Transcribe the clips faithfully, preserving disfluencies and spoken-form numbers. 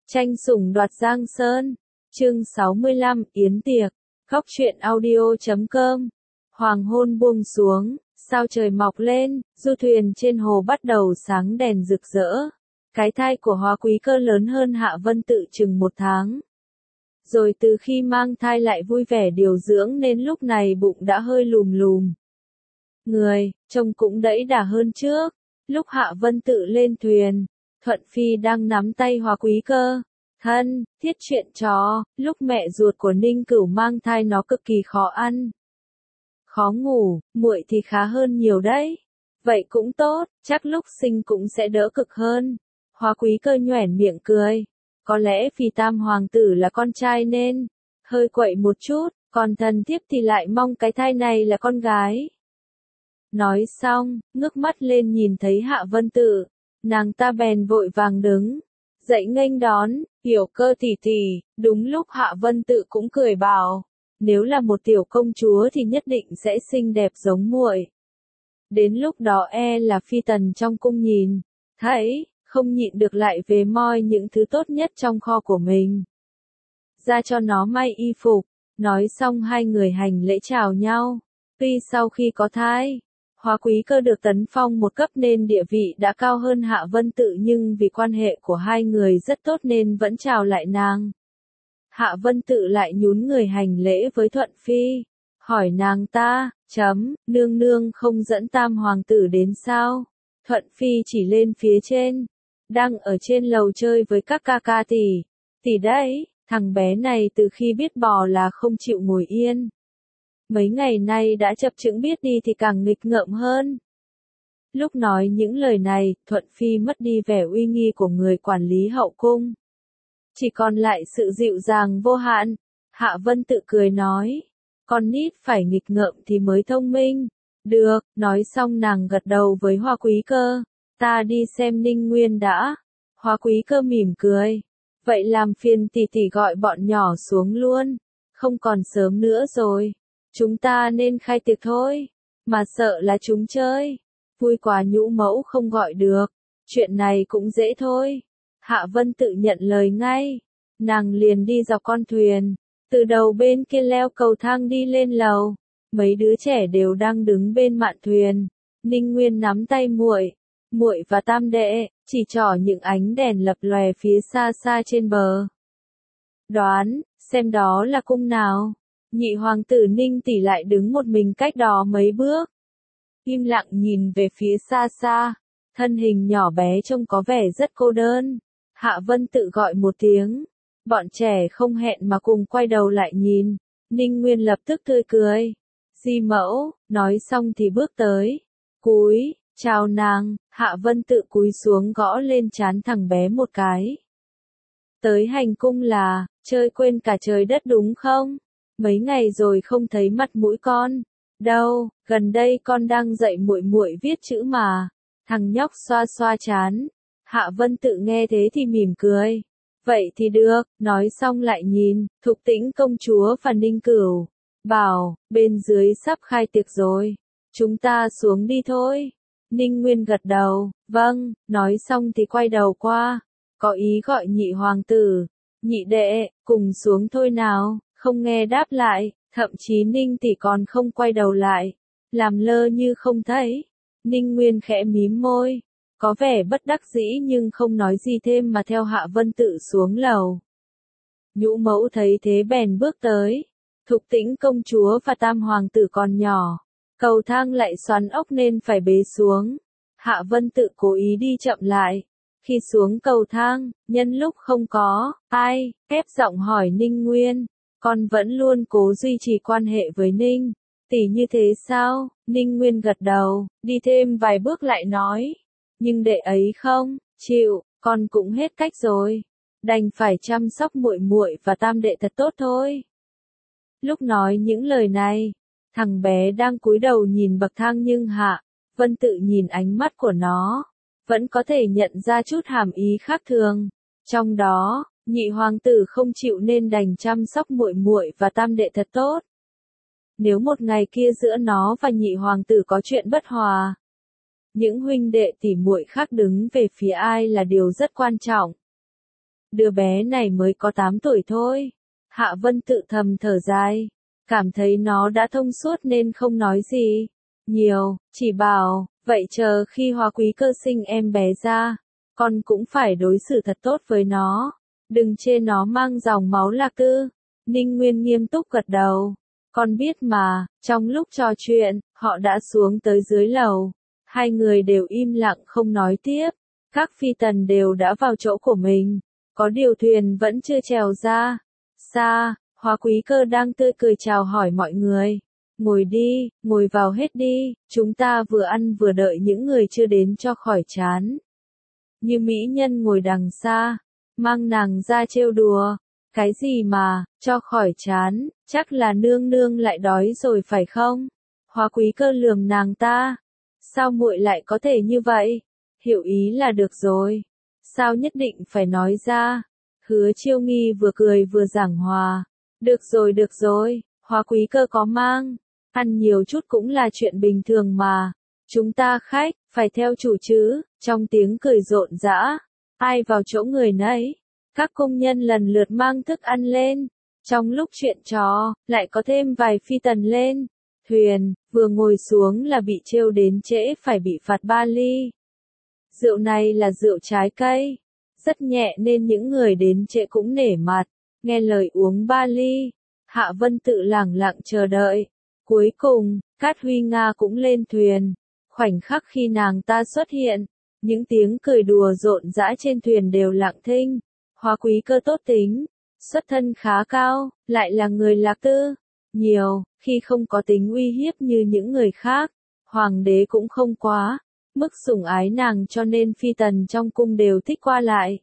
Tranh sủng đoạt Giang Sơn. Chương sáu mươi lăm, Yến tiệc. Góc truyện audio chấm com. Hoàng hôn buông xuống, sao trời mọc lên, du thuyền trên hồ bắt đầu sáng đèn rực rỡ. Cái thai của Hoa Quý Cơ lớn hơn Hạ Vân Tự chừng một tháng. Rồi từ khi mang thai lại vui vẻ điều dưỡng nên lúc này bụng đã hơi lùm lùm. Người, trông cũng đẫy đà hơn trước. Lúc Hạ Vân Tự lên thuyền, Thuận Phi đang nắm tay Hoa Quý Cơ. Thân, thiết chuyện trò, lúc mẹ ruột của Ninh Cửu mang thai nó cực kỳ khó ăn. Khó ngủ, muội thì khá hơn nhiều đấy. Vậy cũng tốt, chắc lúc sinh cũng sẽ đỡ cực hơn. Hoa Quý Cơ nhoẻn miệng cười. Có lẽ vì tam hoàng tử là con trai nên hơi quậy một chút, còn thần thiếp thì lại mong cái thai này là con gái. Nói xong, ngước mắt lên nhìn thấy Hạ Vân Tự, nàng ta bèn vội vàng đứng dậy nghênh đón, "Hiểu Cơ tỷ tỷ." Đúng lúc Hạ Vân Tự cũng cười bảo, nếu là một tiểu công chúa thì nhất định sẽ xinh đẹp giống muội. Đến lúc đó e là phi tần trong cung nhìn thấy, không nhịn được lại về moi những thứ tốt nhất trong kho của mình ra cho nó may y phục. Nói xong hai người hành lễ chào nhau. Tuy sau khi có thai, Hoa Quý Cơ được tấn phong một cấp nên địa vị đã cao hơn Hạ Vân Tự, nhưng vì quan hệ của hai người rất tốt nên vẫn chào lại nàng. Hạ Vân Tự lại nhún người hành lễ với Thuận Phi, hỏi nàng ta, chấm, nương nương không dẫn tam hoàng tử đến sao? Thuận Phi chỉ lên phía trên, đang ở trên lầu chơi với các ca ca tỷ, tỷ đấy, thằng bé này từ khi biết bò là không chịu ngồi yên. Mấy ngày nay đã chập chững, biết đi thì càng nghịch ngợm hơn. Lúc nói những lời này, Thuận Phi mất đi vẻ uy nghi của người quản lý hậu cung. Chỉ còn lại sự dịu dàng vô hạn. Hạ Vân Tự cười nói, con nít phải nghịch ngợm thì mới thông minh. Được, nói xong nàng gật đầu với Hoa Quý Cơ, ta đi xem Ninh Nguyên đã. Hoa Quý Cơ mỉm cười, vậy làm phiền tỷ tỷ gọi bọn nhỏ xuống luôn, không còn sớm nữa rồi. Chúng ta nên khai tiệc thôi, mà sợ là chúng chơi. Vui quá, nhũ mẫu không gọi được. Chuyện này cũng dễ thôi. Hạ Vân Tự nhận lời ngay. Nàng liền đi dọc con thuyền, từ đầu bên kia leo cầu thang đi lên lầu. Mấy đứa trẻ đều đang đứng bên mạn thuyền. Ninh Nguyên nắm tay muội, muội và tam đệ, chỉ trỏ những ánh đèn lập lòe phía xa xa trên bờ. Đoán, xem đó là cung nào? Nhị hoàng tử Ninh tỷ lại đứng một mình cách đó mấy bước, im lặng nhìn về phía xa xa, thân hình nhỏ bé trông có vẻ rất cô đơn. Hạ Vân Tự gọi một tiếng, bọn trẻ không hẹn mà cùng quay đầu lại nhìn. Ninh Nguyên lập tức tươi cười, di mẫu, nói xong thì bước tới, cúi, chào nàng. Hạ Vân Tự cúi xuống gõ lên trán thằng bé một cái. Tới hành cung là, chơi quên cả trời đất đúng không? Mấy ngày rồi không thấy mặt mũi con. Đâu, gần đây con đang dạy muội muội viết chữ mà. Thằng nhóc xoa xoa trán. Hạ Vân Tự nghe thế thì mỉm cười. Vậy thì được, nói xong lại nhìn, Thục Tĩnh công chúa và Ninh Cửu. Bảo, bên dưới sắp khai tiệc rồi. Chúng ta xuống đi thôi. Ninh Nguyên gật đầu, vâng, nói xong thì quay đầu qua. Có ý gọi nhị hoàng tử, nhị đệ, cùng xuống thôi nào. Không nghe đáp lại, thậm chí Ninh tỷ còn không quay đầu lại, làm lơ như không thấy. Ninh Nguyên khẽ mím môi, có vẻ bất đắc dĩ nhưng không nói gì thêm mà theo Hạ Vân Tự xuống lầu. Nhũ mẫu thấy thế bèn bước tới. Thục Tĩnh công chúa và tam hoàng tử còn nhỏ, cầu thang lại xoắn ốc nên phải bế xuống. Hạ Vân Tự cố ý đi chậm lại. Khi xuống cầu thang, nhân lúc không có ai, ép giọng hỏi Ninh Nguyên. Con vẫn luôn cố duy trì quan hệ với Ninh tỷ như thế sao? Ninh Nguyên gật đầu, đi thêm vài bước lại nói, nhưng đệ ấy không chịu, con cũng hết cách rồi, đành phải chăm sóc muội muội và tam đệ thật tốt thôi. Lúc nói những lời này, thằng bé đang cúi đầu nhìn bậc thang nhưng Hạ Vân Tự nhìn ánh mắt của nó, vẫn có thể nhận ra chút hàm ý khác thường. Trong đó, nhị hoàng tử không chịu nên đành chăm sóc muội muội và tam đệ thật tốt. Nếu một ngày kia giữa nó và nhị hoàng tử có chuyện bất hòa, những huynh đệ tỷ muội khác đứng về phía ai là điều rất quan trọng. đứa bé này mới có tám tuổi thôi. Hạ Vân tự thầm thở dài, cảm thấy nó đã thông suốt nên không nói gì nhiều, chỉ bảo, vậy chờ khi Hoa Quý Cơ sinh em bé ra, con cũng phải đối xử thật tốt với nó, đừng chê nó mang dòng máu Lạc Tư. Ninh Nguyên nghiêm túc gật đầu, con biết mà. Trong lúc trò chuyện, họ đã xuống tới dưới lầu, hai người đều im lặng không nói tiếp, các phi tần đều đã vào chỗ của mình, có điều thuyền vẫn chưa trèo ra. Xa, Hoa Quý Cơ đang tươi cười chào hỏi mọi người. Ngồi đi, ngồi vào hết đi, chúng ta vừa ăn vừa đợi những người chưa đến cho khỏi chán. Như mỹ nhân ngồi đằng xa, mang nàng ra trêu đùa. Cái gì mà, cho khỏi chán, chắc là nương nương lại đói rồi phải không? Hoa Quý Cơ lườm nàng ta. Sao muội lại có thể như vậy? Hiểu ý là được rồi. Sao nhất định phải nói ra? Hứa Chiêu Nghi vừa cười vừa giảng hòa. Được rồi được rồi, Hoa Quý Cơ có mang. Ăn nhiều chút cũng là chuyện bình thường mà. Chúng ta khách, phải theo chủ chứ. Trong tiếng cười rộn rã, ai vào chỗ người nấy. Các công nhân lần lượt mang thức ăn lên. Trong lúc chuyện trò, lại có thêm vài phi tần lên. Thuyền, vừa ngồi xuống là bị trêu đến trễ phải bị phạt ba ly. Rượu này là rượu trái cây. Rất nhẹ nên những người đến trễ cũng nể mặt. Nghe lời uống ba ly. Hạ Vân tự lẳng lặng chờ đợi. Cuối cùng, Cát Huy Nga cũng lên thuyền. Khoảnh khắc khi nàng ta xuất hiện, những tiếng cười đùa rộn rã trên thuyền đều lặng thinh. Hoa Quý Cơ tốt tính, xuất thân khá cao, lại là người Lạc Tư. Nhiều, khi không có tính uy hiếp như những người khác, hoàng đế cũng không quá mức sủng ái nàng cho nên phi tần trong cung đều thích qua lại.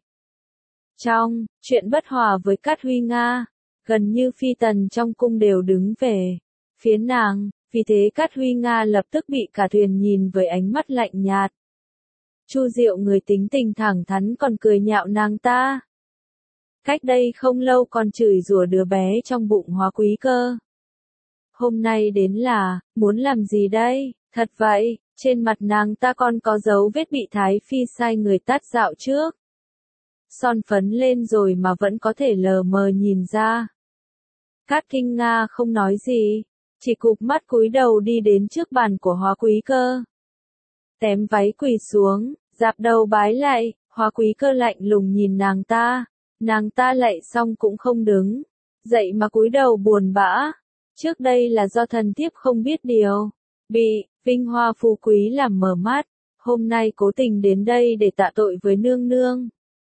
Trong chuyện bất hòa với Cát Huy Nga, gần như phi tần trong cung đều đứng về phía nàng, vì thế Cát Huy Nga lập tức bị cả thuyền nhìn với ánh mắt lạnh nhạt. Chu Diệu người tính tình thẳng thắn còn cười nhạo nàng ta. Cách đây không lâu còn chửi rủa đứa bé trong bụng Hoa Quý Cơ. Hôm nay đến là, muốn làm gì đây? Thật vậy, trên mặt nàng ta còn có dấu vết bị Thái Phi sai người tát dạo trước. Son phấn lên rồi mà vẫn có thể lờ mờ nhìn ra. Cát Kinh Nga không nói gì, chỉ cụp mắt cúi đầu đi đến trước bàn của Hoa Quý Cơ. Tém váy quỳ xuống, dạp đầu bái lạy, Hoa Quý Cơ lạnh lùng nhìn nàng ta. Nàng ta lạy xong cũng không đứng dậy mà cúi đầu buồn bã. Trước đây là do thần thiếp không biết điều, bị vinh hoa phú quý làm mờ mắt, hôm nay cố tình đến đây để tạ tội với nương nương.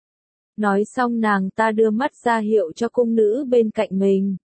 Nói xong nàng ta đưa mắt ra hiệu cho cung nữ bên cạnh mình.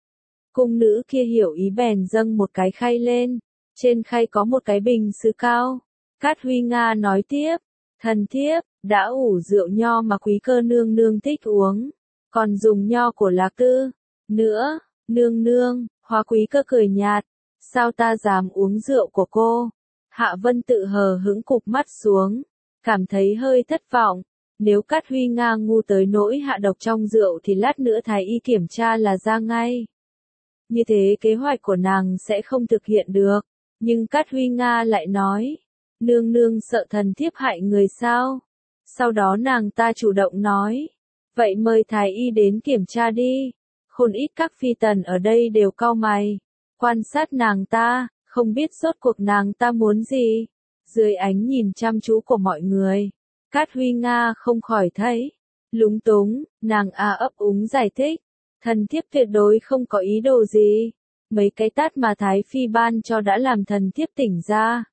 Cung nữ kia hiểu ý bèn dâng một cái khay lên, trên khay có một cái bình sứ cao. Cát Huy Nga nói tiếp, thần thiếp đã ủ rượu nho mà Quý Cơ nương nương thích uống, còn dùng nho của Lạc Tư nữa. Nương nương, Hoa Quý Cơ cười nhạt, sao ta dám uống rượu của cô? Hạ Vân tự hờ hững cụp mắt xuống, cảm thấy hơi thất vọng. Nếu Cát Huy Nga ngu tới nỗi hạ độc trong rượu thì lát nữa thái y kiểm tra là ra ngay. Như thế kế hoạch của nàng sẽ không thực hiện được. Nhưng Cát Huy Nga lại nói, nương nương sợ thần thiếp hại người sao? Sau đó nàng ta chủ động nói, vậy mời thái y đến kiểm tra đi. Khôn ít các phi tần ở đây đều cau mày, quan sát nàng ta, không biết rốt cuộc nàng ta muốn gì. Dưới ánh nhìn chăm chú của mọi người, Cát Huy Nga không khỏi thấy lúng túng, nàng a ấp úng giải thích, thần thiếp tuyệt đối không có ý đồ gì. Mấy cái tát mà Thái Phi ban cho đã làm thần thiếp tỉnh ra.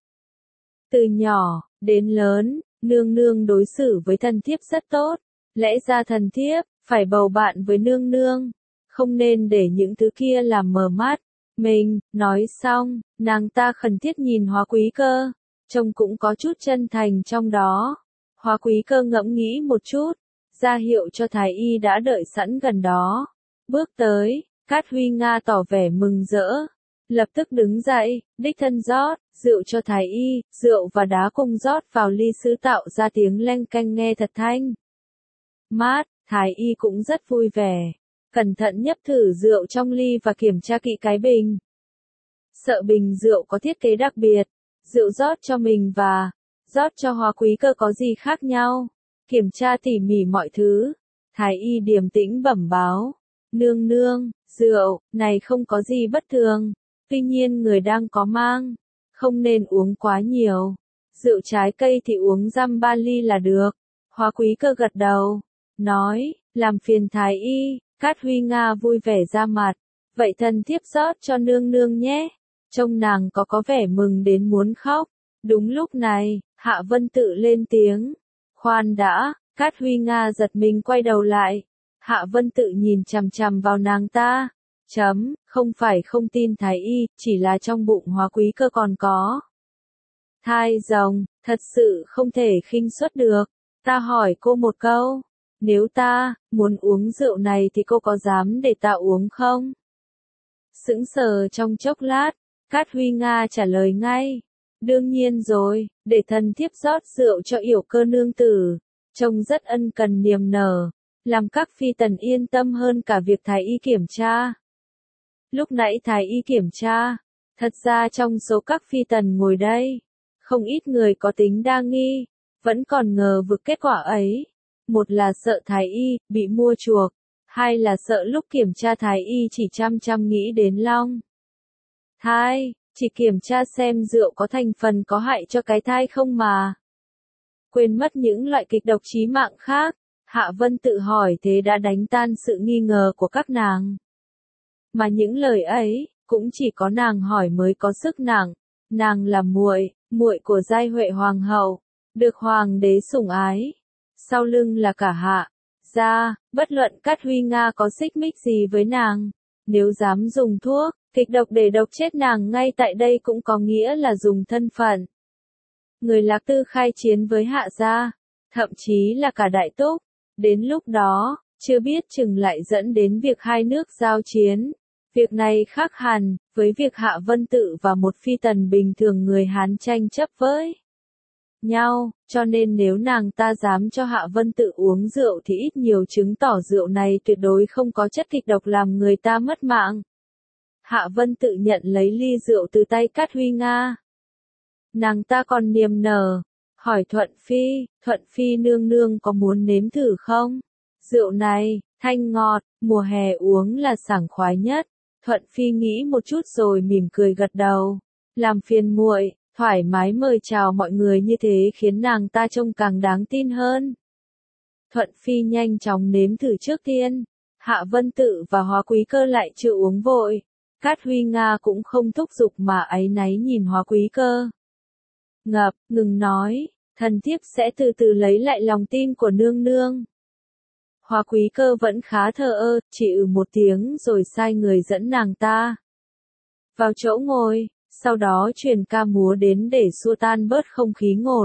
Từ nhỏ đến lớn, nương nương đối xử với thần thiếp rất tốt, lẽ ra thần thiếp phải bầu bạn với nương nương, không nên để những thứ kia làm mờ mắt mình. Nói xong, nàng ta khẩn thiết nhìn Hoa Quý Cơ, trông cũng có chút chân thành trong đó. Hoa Quý Cơ ngẫm nghĩ một chút, ra hiệu cho thái y đã đợi sẵn gần đó. Bước tới, Cát Huy Nga tỏ vẻ mừng rỡ, lập tức đứng dậy, đích thân rót rượu cho thái y, rượu và đá cùng rót vào ly sứ tạo ra tiếng leng keng nghe thật thanh mát. Thái y cũng rất vui vẻ, cẩn thận nhấp thử rượu trong ly và kiểm tra kỹ cái bình. Sợ bình rượu có thiết kế đặc biệt, rượu rót cho mình và rót cho Hoa Quý Cơ có gì khác nhau. Kiểm tra tỉ mỉ mọi thứ, Thái y điềm tĩnh bẩm báo. Nương nương, rượu, này không có gì bất thường. Tuy nhiên người đang có mang. Không nên uống quá nhiều. Rượu trái cây thì uống dăm ba ly là được. Hoa quý cơ gật đầu. Nói, làm phiền thái y. Cát Huy Nga vui vẻ ra mặt. Vậy thần thiếp rót cho nương nương nhé. Trông nàng có có vẻ mừng đến muốn khóc. Đúng lúc này, Hạ Vân Tự lên tiếng. Khoan đã, Cát Huy Nga giật mình quay đầu lại. Hạ Vân Tự nhìn chằm chằm vào nàng ta. Chấm, không phải không tin thái y, chỉ là trong bụng Hoa quý cơ còn có thai rồng, thật sự không thể khinh suất được. Ta hỏi cô một câu, nếu ta muốn uống rượu này thì cô có dám để ta uống không? Sững sờ trong chốc lát, Cát Huy Nga trả lời ngay. Đương nhiên rồi, để thần thiếp rót rượu cho Yểu Cơ nương tử. Trông rất ân cần niềm nở, làm các phi tần yên tâm hơn cả việc thái y kiểm tra. Lúc nãy thái y kiểm tra, thật ra trong số các phi tần ngồi đây, không ít người có tính đa nghi, vẫn còn ngờ vực kết quả ấy. Một là sợ thái y bị mua chuộc, hai là sợ lúc kiểm tra thái y chỉ chăm chăm nghĩ đến long thai, chỉ kiểm tra xem rượu có thành phần có hại cho cái thai không mà quên mất những loại kịch độc chí mạng khác. Hạ Vân Tự hỏi thế đã đánh tan sự nghi ngờ của các nàng. Mà những lời ấy, cũng chỉ có nàng hỏi mới có sức nặng. Nàng là muội, muội của Giai Huệ Hoàng hậu, được hoàng đế sủng ái. Sau lưng là cả Hạ gia, bất luận Cát Huy Nga có xích mích gì với nàng. Nếu dám dùng thuốc, kịch độc để độc chết nàng ngay tại đây cũng có nghĩa là dùng thân phận người Lạc Tư khai chiến với Hạ gia, thậm chí là cả Đại Túc. Đến lúc đó, chưa biết chừng lại dẫn đến việc hai nước giao chiến. Việc này khác hẳn với việc Hạ Vân Tự và một phi tần bình thường người Hán tranh chấp với nhau, cho nên nếu nàng ta dám cho Hạ Vân Tự uống rượu thì ít nhiều chứng tỏ rượu này tuyệt đối không có chất kịch độc làm người ta mất mạng. Hạ Vân Tự nhận lấy ly rượu từ tay Cát Huy Nga. Nàng ta còn niềm nở, hỏi Thuận Phi, Thuận Phi nương nương có muốn nếm thử không? Rượu này, thanh ngọt, mùa hè uống là sảng khoái nhất. Thuận Phi nghĩ một chút rồi mỉm cười gật đầu. Làm phiền muội, thoải mái mời chào mọi người như thế khiến nàng ta trông càng đáng tin hơn. Thuận Phi nhanh chóng nếm thử trước tiên. Hạ Vân Tự và Hoa quý cơ lại chưa uống vội. Cát Huy Nga cũng không thúc giục mà áy náy nhìn Hoa quý cơ. Ngập, ngừng nói, thần thiếp sẽ từ từ lấy lại lòng tin của nương nương. Hoa quý cơ vẫn khá thờ ơ, chỉ ừ một tiếng rồi sai người dẫn nàng ta vào chỗ ngồi, sau đó truyền ca múa đến để xua tan bớt không khí ngột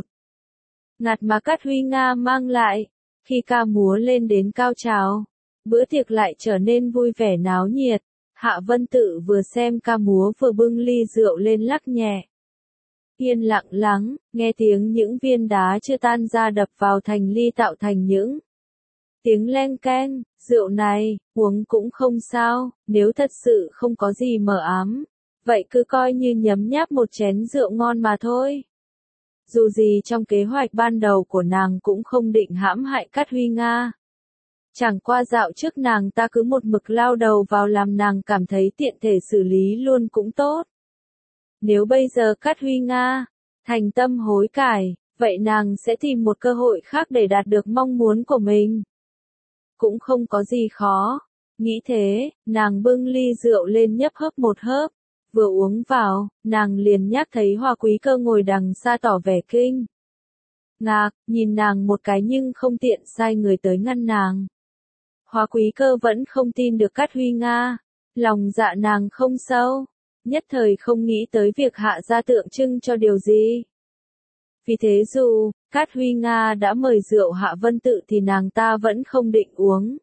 ngạt mà Cát Huy Nga mang lại. Khi ca múa lên đến cao trào, bữa tiệc lại trở nên vui vẻ náo nhiệt. Hạ Vân Tự vừa xem ca múa vừa bưng ly rượu lên lắc nhẹ. Yên lặng lắng, nghe tiếng những viên đá chưa tan ra đập vào thành ly tạo thành những tiếng leng keng. Rượu này, uống cũng không sao, nếu thật sự không có gì mờ ám, vậy cứ coi như nhấm nháp một chén rượu ngon mà thôi. Dù gì trong kế hoạch ban đầu của nàng cũng không định hãm hại Cát Huy Nga. Chẳng qua dạo trước nàng ta cứ một mực lao đầu vào làm nàng cảm thấy tiện thể xử lý luôn cũng tốt. Nếu bây giờ Cát Huy Nga thành tâm hối cải, vậy nàng sẽ tìm một cơ hội khác để đạt được mong muốn của mình. Cũng không có gì khó. Nghĩ thế, nàng bưng ly rượu lên nhấp hớp một hớp. Vừa uống vào, nàng liền nhắc thấy Hoa quý cơ ngồi đằng xa tỏ vẻ kinh ngạc, nhìn nàng một cái nhưng không tiện sai người tới ngăn nàng. Hoa quý cơ vẫn không tin được Cát Huy Nga. Lòng dạ nàng không sâu, nhất thời không nghĩ tới việc Hạ gia tượng trưng cho điều gì. Vì thế dù Cát Huy Nga đã mời rượu Hạ Vân Tự thì nàng ta vẫn không định uống.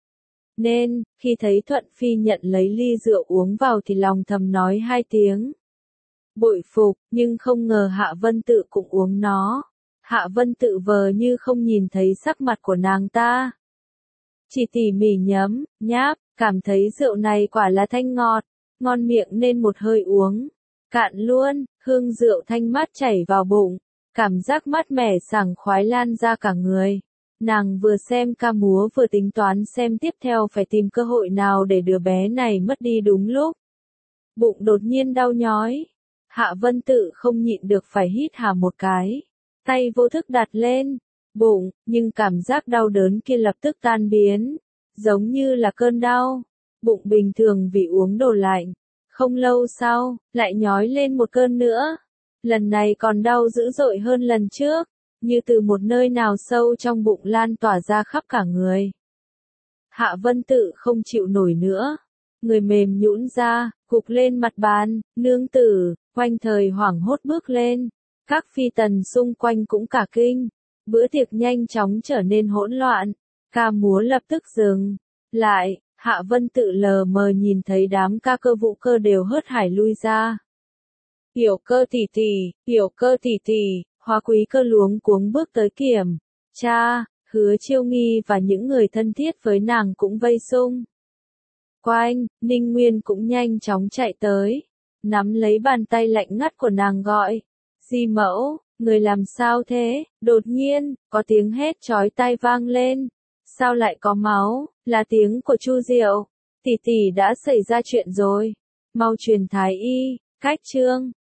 Nên, khi thấy Thuận Phi nhận lấy ly rượu uống vào thì lòng thầm nói hai tiếng bội phục, nhưng không ngờ Hạ Vân Tự cũng uống nó. Hạ Vân Tự vờ như không nhìn thấy sắc mặt của nàng ta, chỉ tỉ mỉ nhấm, nháp, cảm thấy rượu này quả là thanh ngọt, ngon miệng nên một hơi uống cạn luôn. Hương rượu thanh mát chảy vào bụng, cảm giác mát mẻ sảng khoái lan ra cả người. Nàng vừa xem ca múa vừa tính toán xem tiếp theo phải tìm cơ hội nào để đứa bé này mất đi đúng lúc. Bụng đột nhiên đau nhói. Hạ Vân Tự không nhịn được phải hít hà một cái. Tay vô thức đặt lên bụng, nhưng cảm giác đau đớn kia lập tức tan biến. Giống như là cơn đau. Bụng bình thường vì uống đồ lạnh. Không lâu sau, lại nhói lên một cơn nữa. Lần này còn đau dữ dội hơn lần trước. Như từ một nơi nào sâu trong bụng lan tỏa ra khắp cả người. Hạ Vân Tự không chịu nổi nữa. Người mềm nhũn ra, gục lên mặt bàn, nương tử, quanh thời hoảng hốt bước lên. Các phi tần xung quanh cũng cả kinh. Bữa tiệc nhanh chóng trở nên hỗn loạn. Ca múa lập tức dừng. Lại, Hạ Vân Tự lờ mờ nhìn thấy đám ca cơ vũ cơ đều hớt hải lui ra. Hiểu Cơ tỷ tỷ, Hiểu Cơ tỷ tỷ, Hoa Quý Cơ luống cuống bước tới kiểm. Cha, Hứa Chiêu Nghi và những người thân thiết với nàng cũng vây xung quanh. Ninh Nguyên cũng nhanh chóng chạy tới, nắm lấy bàn tay lạnh ngắt của nàng gọi. Di mẫu, người làm sao thế? Đột nhiên, có tiếng hét chói tai vang lên. Sao lại có máu? Là tiếng của Chu Diệu. Tỷ tỷ đã xảy ra chuyện rồi. Mau truyền thái y. Cách trương.